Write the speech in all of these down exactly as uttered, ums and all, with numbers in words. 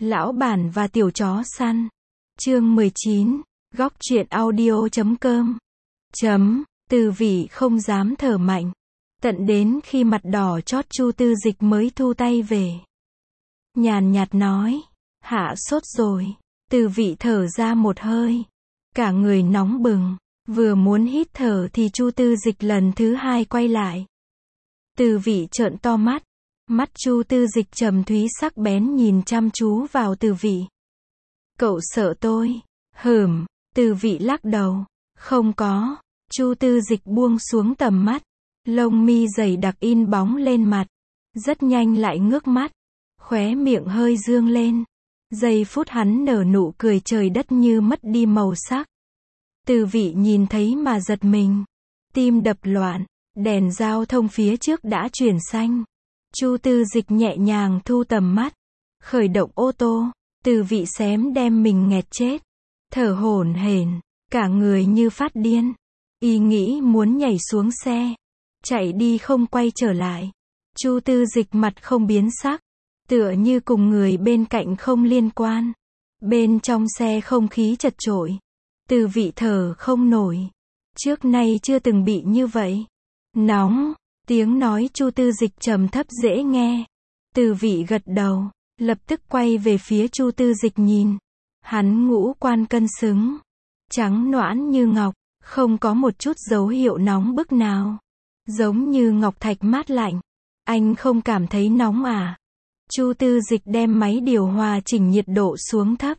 Lão bản và tiểu chó săn. Chương mười chín, góc truyện audio chấm com. Chấm, Từ Vị không dám thở mạnh. Tận đến khi mặt đỏ chót Chu Tư Dịch mới thu tay về. Nhàn nhạt nói, hạ sốt rồi. Từ Vị thở ra một hơi. Cả người nóng bừng. Vừa muốn hít thở thì Chu Tư Dịch lần thứ hai quay lại. Từ Vị trợn to mắt. Mắt Chu Tư Dịch trầm thúy sắc bén nhìn chăm chú vào Từ Vị. Cậu sợ tôi? Hừm. Từ Vị lắc đầu. Không có. Chu Tư Dịch buông xuống tầm mắt. Lông mi dày đặc in bóng lên mặt. Rất nhanh lại ngước mắt. Khóe miệng hơi dương lên. Giây phút hắn nở nụ cười trời đất như mất đi màu sắc. Từ Vị nhìn thấy mà giật mình. Tim đập loạn. Đèn giao thông phía trước đã chuyển xanh. Chu Tư Dịch nhẹ nhàng thu tầm mắt. Khởi động ô tô. Từ Vị xém đem mình nghẹt chết. Thở hổn hển. Cả người như phát điên. Y nghĩ muốn nhảy xuống xe. Chạy đi không quay trở lại. Chu Tư Dịch mặt không biến sắc. Tựa như cùng người bên cạnh không liên quan. Bên trong xe không khí chật chội. Từ Vị thở không nổi. Trước nay chưa từng bị như vậy. Nóng. Tiếng nói Chu Tư Dịch trầm thấp dễ nghe. Từ Vị gật đầu. Lập tức quay về phía Chu Tư Dịch nhìn. Hắn ngũ quan cân xứng. Trắng nõn như ngọc. Không có một chút dấu hiệu nóng bức nào. Giống như ngọc thạch mát lạnh. Anh không cảm thấy nóng à? Chu Tư Dịch đem máy điều hòa chỉnh nhiệt độ xuống thấp.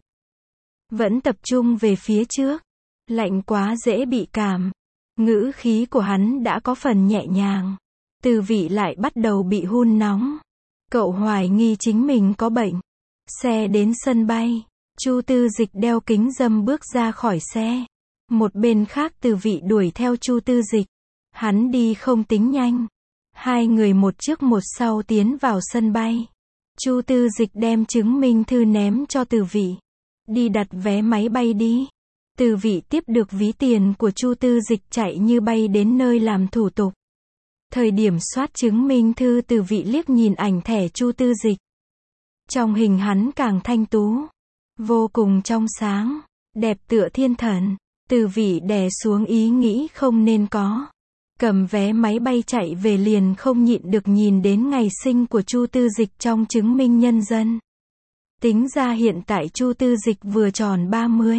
Vẫn tập trung về phía trước. Lạnh quá dễ bị cảm. Ngữ khí của hắn đã có phần nhẹ nhàng. Từ Vị lại bắt đầu bị hun nóng. Cậu hoài nghi chính mình có bệnh. Xe đến sân bay. Chu Tư Dịch đeo kính râm bước ra khỏi xe. Một bên khác Từ Vị đuổi theo Chu Tư Dịch. Hắn đi không tính nhanh. Hai người một trước một sau tiến vào sân bay. Chu Tư Dịch đem chứng minh thư ném cho Từ Vị. Đi đặt vé máy bay đi. Từ Vị tiếp được ví tiền của Chu Tư Dịch chạy như bay đến nơi làm thủ tục. Thời điểm soát chứng minh thư Từ Vị liếc nhìn ảnh thẻ Chu Tư Dịch. Trong hình hắn càng thanh tú. Vô cùng trong sáng. Đẹp tựa thiên thần. Từ Vị đè xuống ý nghĩ không nên có. Cầm vé máy bay chạy về liền không nhịn được nhìn đến ngày sinh của Chu Tư Dịch trong chứng minh nhân dân. Tính ra hiện tại Chu Tư Dịch vừa tròn ba mươi.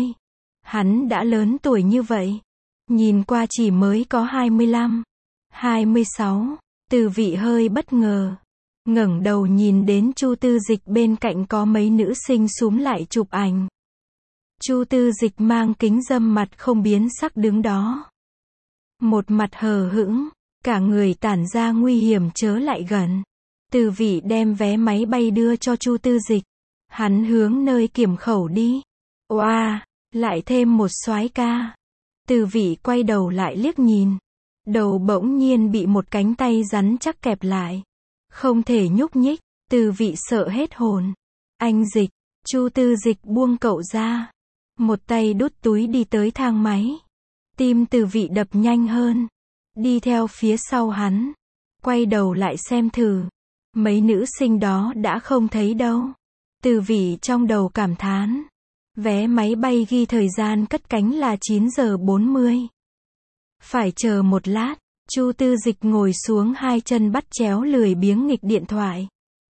Hắn đã lớn tuổi như vậy. Nhìn qua chỉ mới có hai mươi lăm, hai mươi sáu. Từ Vị hơi bất ngờ. Ngẩng đầu nhìn đến Chu Tư Dịch bên cạnh có mấy nữ sinh xúm lại chụp ảnh. Chu Tư Dịch mang kính râm mặt không biến sắc đứng đó. Một mặt hờ hững, cả người tản ra nguy hiểm chớ lại gần. Từ Vị đem vé máy bay đưa cho Chu Tư Dịch. Hắn hướng nơi kiểm khẩu đi. Oa, lại thêm một soái ca. Từ Vị quay đầu lại liếc nhìn. Đầu bỗng nhiên bị một cánh tay rắn chắc kẹp lại. Không thể nhúc nhích. Từ Vị sợ hết hồn. Anh Dịch. Chu Tư Dịch buông cậu ra. Một tay đút túi đi tới thang máy. Tim Từ Vị đập nhanh hơn. Đi theo phía sau hắn. Quay đầu lại xem thử. Mấy nữ sinh đó đã không thấy đâu. Từ Vị trong đầu cảm thán. Vé máy bay ghi thời gian cất cánh là chín giờ bốn mươi. Phải chờ một lát. Chu Tư Dịch ngồi xuống hai chân bắt chéo lười biếng nghịch điện thoại.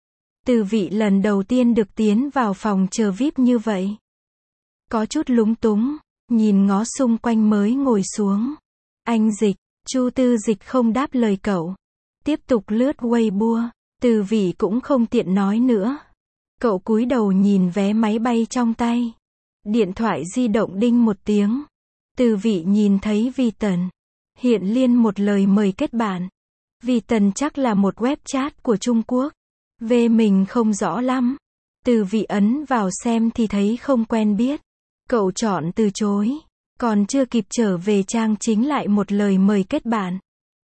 Từ Vị lần đầu tiên được tiến vào phòng chờ vi ai pi như vậy. Có chút lúng túng. Nhìn ngó xung quanh mới ngồi xuống. Anh Dịch. Chu Tư Dịch không đáp lời cậu. Tiếp tục lướt Weibo. Từ Vị cũng không tiện nói nữa. Cậu cúi đầu nhìn vé máy bay trong tay. Điện thoại di động đinh một tiếng. Từ Vị nhìn thấy Vi Tần. Hiện liên một lời mời kết bạn. Vi Tần chắc là một web chat của Trung Quốc. Về mình không rõ lắm. Từ Vị ấn vào xem thì thấy không quen biết. Cậu chọn từ chối. Còn chưa kịp trở về trang chính lại một lời mời kết bạn.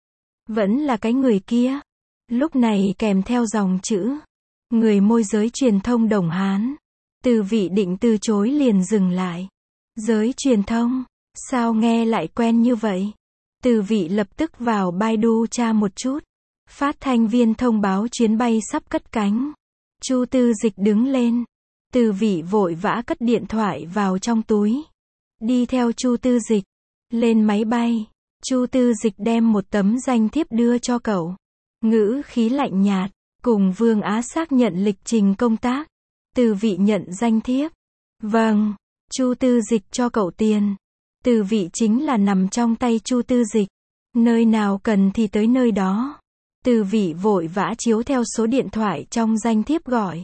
Vẫn là cái người kia. Lúc này kèm theo dòng chữ. Người môi giới truyền thông Đồng Hán. Từ Vị định từ chối liền dừng lại. Giới truyền thông. Sao nghe lại quen như vậy? Từ Vị lập tức vào Baidu tra một chút. Phát thanh viên thông báo chuyến bay sắp cất cánh. Chu Tư Dịch đứng lên. Từ Vị vội vã cất điện thoại vào trong túi, đi theo Chu Tư Dịch lên máy bay. Chu Tư Dịch đem một tấm danh thiếp đưa cho cậu, ngữ khí lạnh nhạt, cùng Vương Á xác nhận lịch trình công tác. Từ Vị nhận danh thiếp. Vâng. Chu Tư Dịch cho cậu tiền. Từ Vị chính là nằm trong tay Chu Tư Dịch, nơi nào cần thì tới nơi đó. Từ Vị vội vã chiếu theo số điện thoại trong danh thiếp gọi.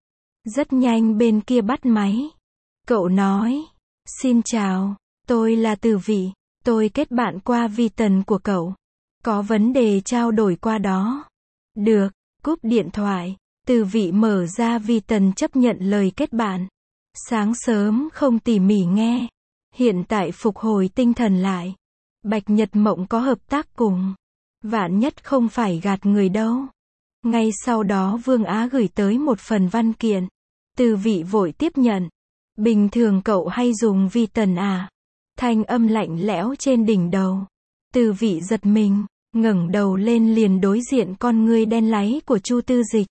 Rất nhanh bên kia bắt máy. Cậu nói, xin chào, tôi là Từ Vị, tôi kết bạn qua vi tần của cậu. Có vấn đề trao đổi qua đó. Được, cúp điện thoại. Từ Vị mở ra vi tần chấp nhận lời kết bạn. Sáng sớm không tỉ mỉ nghe, hiện tại phục hồi tinh thần lại. Bạch Nhật Mộng có hợp tác cùng. Vạn nhất không phải gạt người đâu. Ngay sau đó Vương Á gửi tới một phần văn kiện. Từ Vị vội tiếp nhận. Bình thường cậu hay dùng vi tần à? Thanh âm lạnh lẽo trên đỉnh đầu. Từ Vị giật mình, ngẩng đầu lên liền đối diện con ngươi đen láy của Chu Tư Dịch.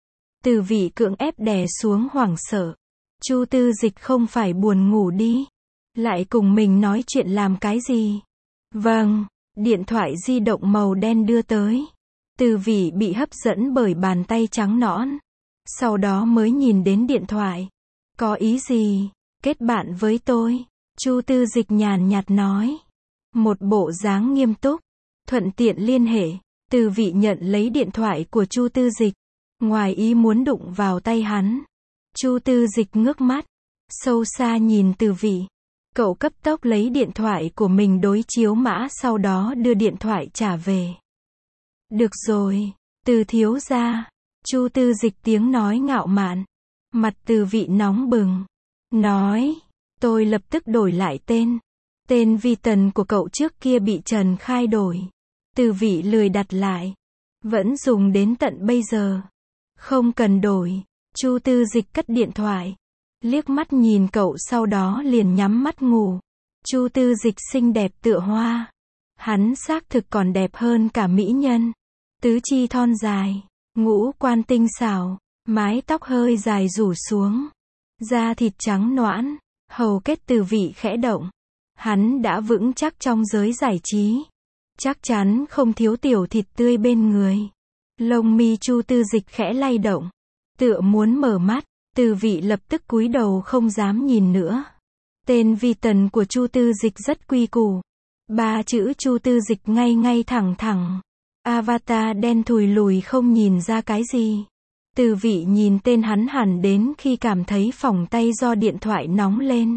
Từ Vị cưỡng ép đè xuống hoảng sợ. Chu Tư Dịch không phải buồn ngủ đi, lại cùng mình nói chuyện làm cái gì? Vâng, điện thoại di động màu đen đưa tới. Từ Vị bị hấp dẫn bởi bàn tay trắng nõn. Sau đó mới nhìn đến điện thoại. Có ý gì? Kết bạn với tôi. Chu Tư Dịch nhàn nhạt nói. Một bộ dáng nghiêm túc. Thuận tiện liên hệ. Từ Vị nhận lấy điện thoại của Chu Tư Dịch. Ngoài ý muốn đụng vào tay hắn. Chu Tư Dịch ngước mắt, sâu xa nhìn Từ Vị. Cậu cấp tốc lấy điện thoại của mình đối chiếu mã, sau đó đưa điện thoại trả về. Được rồi, Từ thiếu gia. Chu Tư Dịch tiếng nói ngạo mạn. Mặt Từ Vị nóng bừng. Nói, tôi lập tức đổi lại tên. Tên vi tần của cậu trước kia bị Trần Khai đổi. Từ Vị lười đặt lại. Vẫn dùng đến tận bây giờ. Không cần đổi. Chu Tư Dịch cất điện thoại, liếc mắt nhìn cậu sau đó liền nhắm mắt ngủ. Chu Tư Dịch xinh đẹp tựa hoa. Hắn xác thực còn đẹp hơn cả mỹ nhân. Tứ chi thon dài, ngũ quan tinh xảo, mái tóc hơi dài rủ xuống, da thịt trắng nõn, hầu kết Từ Vị khẽ động. Hắn đã vững chắc trong giới giải trí, chắc chắn không thiếu tiểu thịt tươi bên người. Lông mi Chu Tư Dịch khẽ lay động, tựa muốn mở mắt. Từ Vị lập tức cúi đầu không dám nhìn nữa. Tên vi tần của Chu Tư Dịch rất quy củ. Ba chữ Chu Tư Dịch ngay ngay thẳng thẳng. Avatar đen thùi lùi không nhìn ra cái gì. Từ Vị nhìn tên hắn hẳn đến khi cảm thấy phỏng tay do điện thoại nóng lên.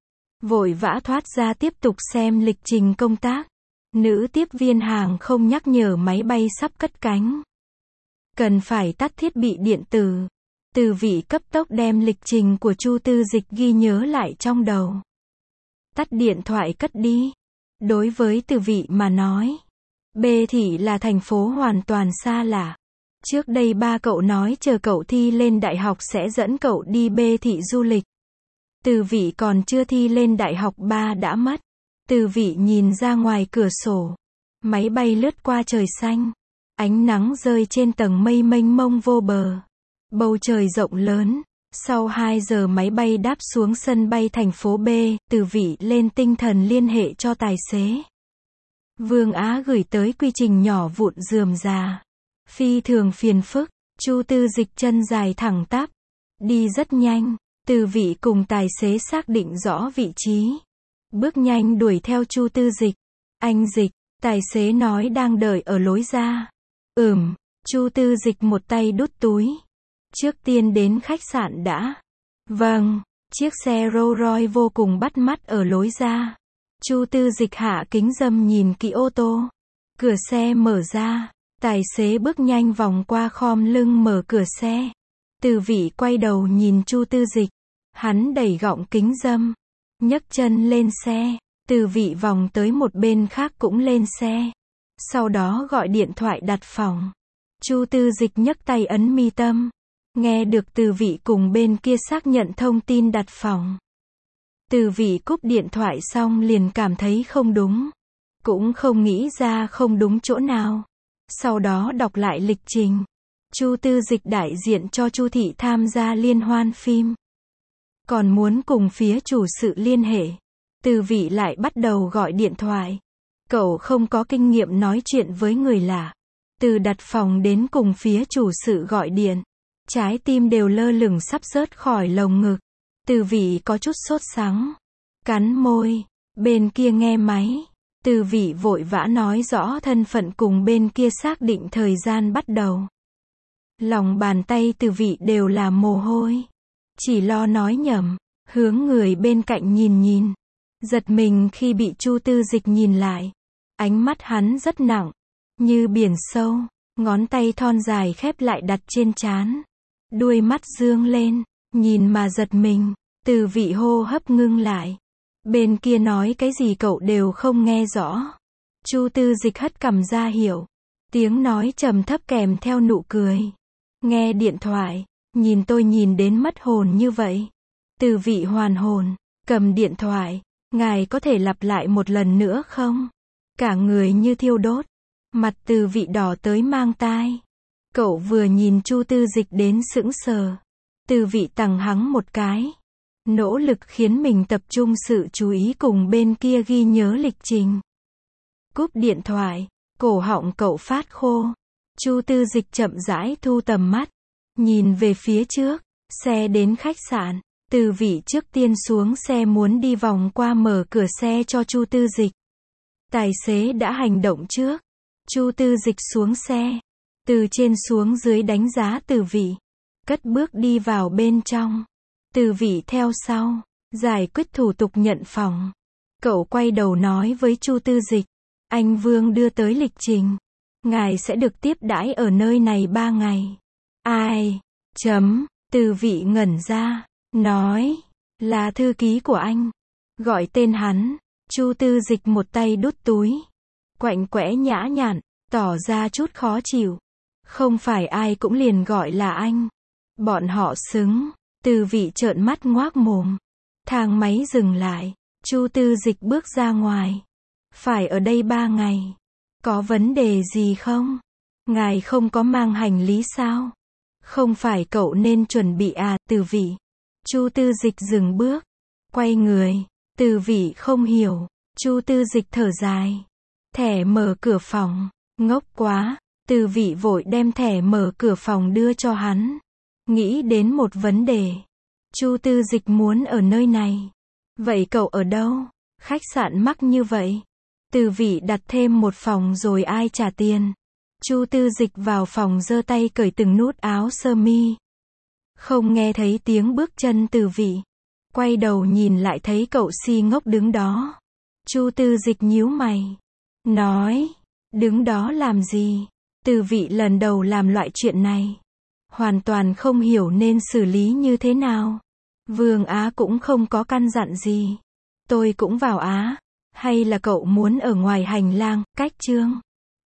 Vội vã thoát ra tiếp tục xem lịch trình công tác. Nữ tiếp viên hàng không nhắc nhở máy bay sắp cất cánh. Cần phải tắt thiết bị điện tử. Từ Vị cấp tốc đem lịch trình của Chu Tư Dịch ghi nhớ lại trong đầu. Tắt điện thoại cất đi. Đối với Từ Vị mà nói, B thị là thành phố hoàn toàn xa lạ. Trước đây ba cậu nói chờ cậu thi lên đại học sẽ dẫn cậu đi B thị du lịch. Từ Vị còn chưa thi lên đại học ba đã mất. Từ Vị nhìn ra ngoài cửa sổ. Máy bay lướt qua trời xanh. Ánh nắng rơi trên tầng mây mênh mông vô bờ. Bầu trời rộng lớn. Sau hai giờ máy bay đáp xuống sân bay thành phố B, Từ Vị lên tinh thần liên hệ cho tài xế. Vương Á gửi tới quy trình nhỏ vụn rườm rà. Phi thường phiền phức. Chu Tư Dịch chân dài thẳng tắp. Đi rất nhanh. Từ Vị cùng tài xế xác định rõ vị trí. Bước nhanh đuổi theo Chu Tư Dịch. Anh Dịch, tài xế nói đang đợi ở lối ra. Ừm, Chu Tư Dịch một tay đút túi. Trước tiên đến khách sạn đã. Vâng, chiếc xe Rolls Royce vô cùng bắt mắt ở lối ra. Chu Tư Dịch hạ kính râm nhìn kỹ ô tô. Cửa xe mở ra, tài xế bước nhanh vòng qua khom lưng mở cửa xe. Từ Vị quay đầu nhìn Chu Tư Dịch. Hắn đẩy gọng kính râm, nhấc chân lên xe. Từ Vị vòng tới một bên khác cũng lên xe. Sau đó gọi điện thoại đặt phòng. Chu Tư Dịch nhấc tay ấn mi tâm. Nghe được Từ Vị cùng bên kia xác nhận thông tin đặt phòng. Từ Vị cúp điện thoại xong liền cảm thấy không đúng. Cũng không nghĩ ra không đúng chỗ nào. Sau đó đọc lại lịch trình. Chu Tư Dịch đại diện cho Chu thị tham gia liên hoan phim. còn muốn cùng phía chủ sự liên hệ. Từ vị lại bắt đầu gọi điện thoại. Cậu không có kinh nghiệm nói chuyện với người lạ. Từ đặt phòng đến cùng phía chủ sự gọi điện. Trái tim đều lơ lửng sắp rớt khỏi lồng ngực. Từ vị có chút sốt sắng. Cắn môi. Bên kia nghe máy. Từ vị vội vã nói rõ thân phận cùng bên kia xác định thời gian bắt đầu. Lòng bàn tay từ vị đều là mồ hôi. Chỉ lo nói nhầm. Hướng người bên cạnh nhìn nhìn. Giật mình khi bị Chu Tư Dịch nhìn lại. Ánh mắt hắn rất nặng. Như biển sâu. Ngón tay thon dài khép lại đặt trên trán. Đuôi mắt dương lên. Nhìn mà giật mình. Từ vị hô hấp ngưng lại. Bên kia nói cái gì cậu đều không nghe rõ. Chu Tư Dịch hất cằm ra hiểu. Tiếng nói trầm thấp kèm theo nụ cười. Nghe điện thoại. Nhìn tôi nhìn đến mất hồn như vậy. Từ vị hoàn hồn. Cầm điện thoại. Ngài có thể lặp lại một lần nữa không? Cả người như thiêu đốt. Mặt từ vị đỏ tới mang tai. Cậu vừa nhìn Chu Tư Dịch đến sững sờ. Từ vị tằng hắng một cái. Nỗ lực khiến mình tập trung sự chú ý cùng bên kia ghi nhớ lịch trình. Cúp điện thoại. Cổ họng cậu phát khô. Chu Tư Dịch chậm rãi thu tầm mắt. Nhìn về phía trước. Xe đến khách sạn. Từ vị trước tiên xuống xe muốn đi vòng qua mở cửa xe cho Chu Tư Dịch. Tài xế đã hành động trước. Chu Tư Dịch xuống xe. Từ trên xuống dưới đánh giá từ vị. Cất bước đi vào bên trong. Từ vị theo sau. Giải quyết thủ tục nhận phòng. Cậu quay đầu nói với Chu Tư Dịch. Anh Vương đưa tới lịch trình. Ngài sẽ được tiếp đãi ở nơi này ba ngày. Ai? Chấm. Từ vị ngẩn ra. Nói. Là thư ký của anh. Gọi tên hắn. Chu Tư Dịch một tay đút túi. Quạnh quẽ nhã nhặn. Tỏ ra chút khó chịu. Không phải ai cũng liền gọi là anh. Bọn họ xứng. Từ vị trợn mắt ngoác mồm. Thang máy dừng lại. Chu Tư Dịch bước ra ngoài. Phải ở đây ba ngày. Có vấn đề gì không? Ngài không có mang hành lý sao? Không phải cậu nên chuẩn bị à? Từ vị. Chu Tư Dịch dừng bước. Quay người. Từ vị không hiểu. Chu Tư Dịch thở dài. Thẻ mở cửa phòng. Ngốc quá. Từ vị vội đem thẻ mở cửa phòng đưa cho hắn. Nghĩ đến một vấn đề. Chu Tư Dịch muốn ở nơi này. Vậy cậu ở đâu? Khách sạn mắc như vậy. Từ vị đặt thêm một phòng rồi ai trả tiền? Chu Tư Dịch vào phòng giơ tay cởi từng nút áo sơ mi. Không nghe thấy tiếng bước chân từ vị. Quay đầu nhìn lại thấy cậu si ngốc đứng đó. Chu Tư Dịch nhíu mày. Nói. Đứng đó làm gì? Từ vị lần đầu làm loại chuyện này. Hoàn toàn không hiểu nên xử lý như thế nào. Vương Á cũng không có căn dặn gì. Tôi cũng vào Á. Hay là cậu muốn ở ngoài hành lang, cách chương.